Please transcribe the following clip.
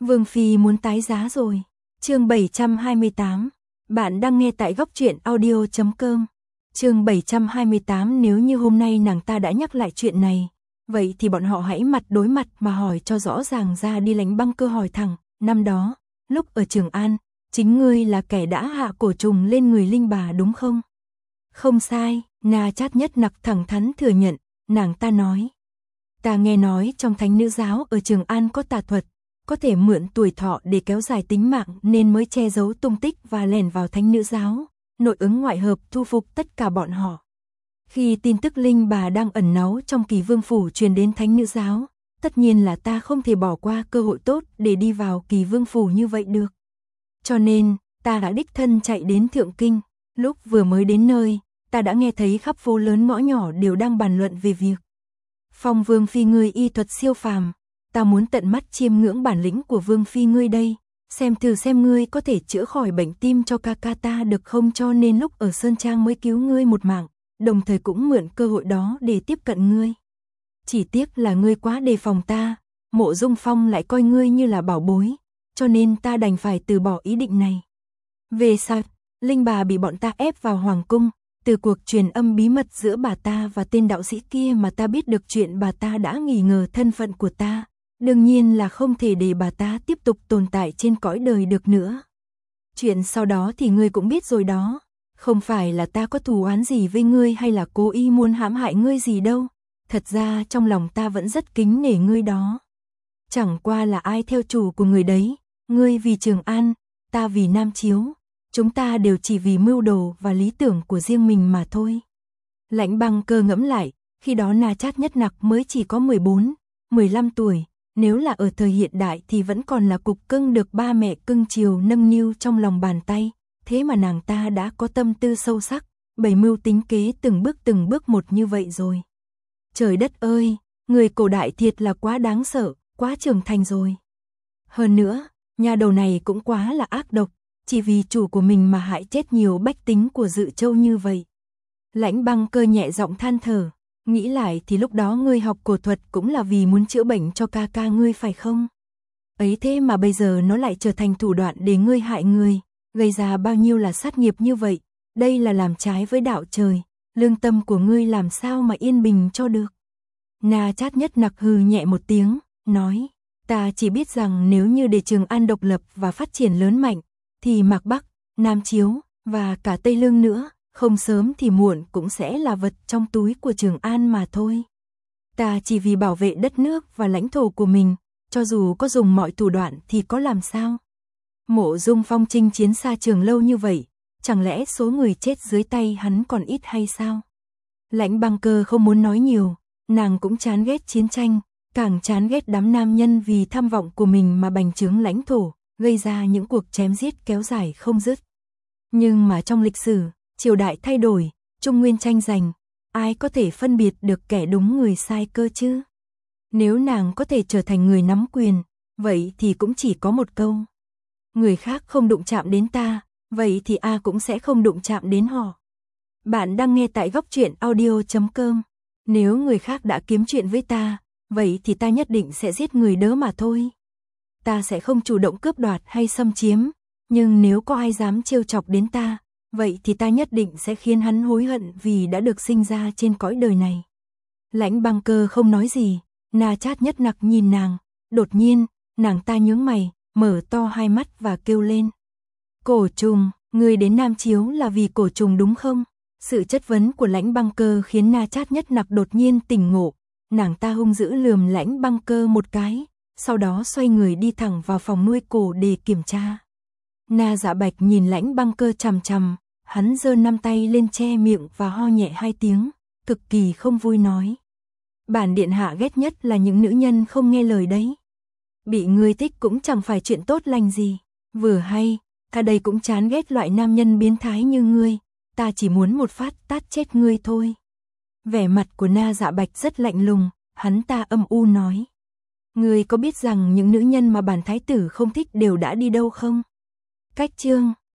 Vương Phi muốn tái giá rồi. Chương 728. Bạn đang nghe tại góc truyện audio.com. Chương 728. Nếu như hôm nay nàng ta đã nhắc lại chuyện này, vậy thì bọn họ hãy mặt đối mặt mà hỏi cho rõ ràng ra đi. Lãnh Băng Cơ hỏi thẳng, năm đó, lúc ở Trường An, chính ngươi là kẻ đã hạ cổ trùng lên người Linh Bà đúng không? Không sai, Na Chát Nhất Nặc thẳng thắn thừa nhận, nàng ta nói. Ta nghe nói trong Thánh Nữ Giáo ở Trường An có tà thuật, có thể mượn tuổi thọ để kéo dài tính mạng nên mới che giấu tung tích và lẻn vào Thánh Nữ Giáo, nội ứng ngoại hợp thu phục tất cả bọn họ. Khi tin tức Linh Bà đang ẩn náu trong Kỳ Vương Phủ truyền đến Thánh Nữ Giáo, tất nhiên là ta không thể bỏ qua cơ hội tốt để đi vào Kỳ Vương Phủ như vậy được. Cho nên, ta đã đích thân chạy đến Thượng Kinh. Lúc vừa mới đến nơi, ta đã nghe thấy khắp phố lớn ngõ nhỏ đều đang bàn luận về việc Phong Vương Phi ngươi y thuật siêu phàm. Ta muốn tận mắt chiêm ngưỡng bản lĩnh của Vương Phi ngươi đây, xem thử xem ngươi có thể chữa khỏi bệnh tim cho ca ca ta được không, cho nên lúc ở Sơn Trang mới cứu ngươi một mạng, đồng thời cũng mượn cơ hội đó để tiếp cận ngươi. Chỉ tiếc là ngươi quá đề phòng ta, Mộ Dung Phong lại coi ngươi như là bảo bối, cho nên ta đành phải từ bỏ ý định này. Về sau, Linh Bà bị bọn ta ép vào Hoàng Cung, từ cuộc truyền âm bí mật giữa bà ta và tên đạo sĩ kia mà ta biết được chuyện bà ta đã nghi ngờ thân phận của ta. Đương nhiên là không thể để bà ta tiếp tục tồn tại trên cõi đời được nữa. Chuyện sau đó thì ngươi cũng biết rồi đó. Không phải là ta có thù oán gì với ngươi hay là cố ý muốn hãm hại ngươi gì đâu. Thật ra trong lòng ta vẫn rất kính nể ngươi đó. Chẳng qua là ai theo chủ của người đấy. Ngươi vì Trường An, ta vì Nam Chiếu. Chúng ta đều chỉ vì mưu đồ và lý tưởng của riêng mình mà thôi. Lãnh Băng Cơ ngẫm lại, khi đó Na Chát Nhất Nặc mới chỉ có 14, 15 tuổi. Nếu là ở thời hiện đại thì vẫn còn là cục cưng được ba mẹ cưng chiều nâng niu trong lòng bàn tay, thế mà nàng ta đã có tâm tư sâu sắc, bày mưu tính kế từng bước một như vậy rồi. Trời đất ơi, người cổ đại thiệt là quá đáng sợ, quá trưởng thành rồi. Hơn nữa, nhà đầu này cũng quá là ác độc, chỉ vì chủ của mình mà hại chết nhiều bách tính của Dự Châu như vậy. Lãnh Băng Cơ nhẹ giọng than thở. Nghĩ lại thì lúc đó ngươi học cổ thuật cũng là vì muốn chữa bệnh cho ca ca ngươi phải không? Ấy thế mà bây giờ nó lại trở thành thủ đoạn để ngươi hại người, gây ra bao nhiêu là sát nghiệp như vậy, đây là làm trái với đạo trời, lương tâm của ngươi làm sao mà yên bình cho được. Na Chát Nhất Nặc hừ nhẹ một tiếng, nói, ta chỉ biết rằng nếu như để Trường An độc lập và phát triển lớn mạnh, thì Mạc Bắc, Nam Chiếu và cả Tây Lương nữa, không sớm thì muộn cũng sẽ là vật trong túi của Trường An mà thôi. Ta chỉ vì bảo vệ đất nước và lãnh thổ của mình, cho dù có dùng mọi thủ đoạn thì có làm sao? Mộ Dung Phong chinh chiến xa trường lâu như vậy, chẳng lẽ số người chết dưới tay hắn còn ít hay sao? Lãnh Băng Cơ không muốn nói nhiều, nàng cũng chán ghét chiến tranh, càng chán ghét đám nam nhân vì tham vọng của mình mà bành trướng lãnh thổ, gây ra những cuộc chém giết kéo dài không dứt. Nhưng mà trong lịch sử, triều đại thay đổi, Trung Nguyên tranh giành, ai có thể phân biệt được kẻ đúng người sai cơ chứ? Nếu nàng có thể trở thành người nắm quyền, vậy thì cũng chỉ có một câu. Người khác không đụng chạm đến ta, vậy thì A cũng sẽ không đụng chạm đến họ. Bạn đang nghe tại góc truyện audio.com. Nếu người khác đã kiếm chuyện với ta, vậy thì ta nhất định sẽ giết người đó mà thôi. Ta sẽ không chủ động cướp đoạt hay xâm chiếm, nhưng nếu có ai dám trêu chọc đến ta, vậy thì ta nhất định sẽ khiến hắn hối hận vì đã được sinh ra trên cõi đời này. Lãnh Băng Cơ không nói gì, Na Chát Nhất Nặc nhìn nàng, đột nhiên, nàng ta nhướng mày, mở to hai mắt và kêu lên. Cổ trùng, ngươi đến Nam Chiếu là vì cổ trùng đúng không? Sự chất vấn của Lãnh Băng Cơ khiến Na Chát Nhất Nặc đột nhiên tỉnh ngộ, nàng ta hung dữ lườm Lãnh Băng Cơ một cái, sau đó xoay người đi thẳng vào phòng nuôi cổ để kiểm tra. Na Dạ Bạch nhìn Lãnh Băng Cơ chằm chằm, hắn giơ 5 tay lên che miệng và ho nhẹ 2 tiếng, cực kỳ không vui nói. Bản điện hạ ghét nhất là những nữ nhân không nghe lời đấy. Bị ngươi thích cũng chẳng phải chuyện tốt lành gì. Vừa hay, ta đây cũng chán ghét loại nam nhân biến thái như ngươi, ta chỉ muốn một phát tát chết ngươi thôi. Vẻ mặt của Na Dạ Bạch rất lạnh lùng, hắn ta âm u nói. Ngươi có biết rằng những nữ nhân mà bản thái tử không thích đều đã đi đâu không? Cách chương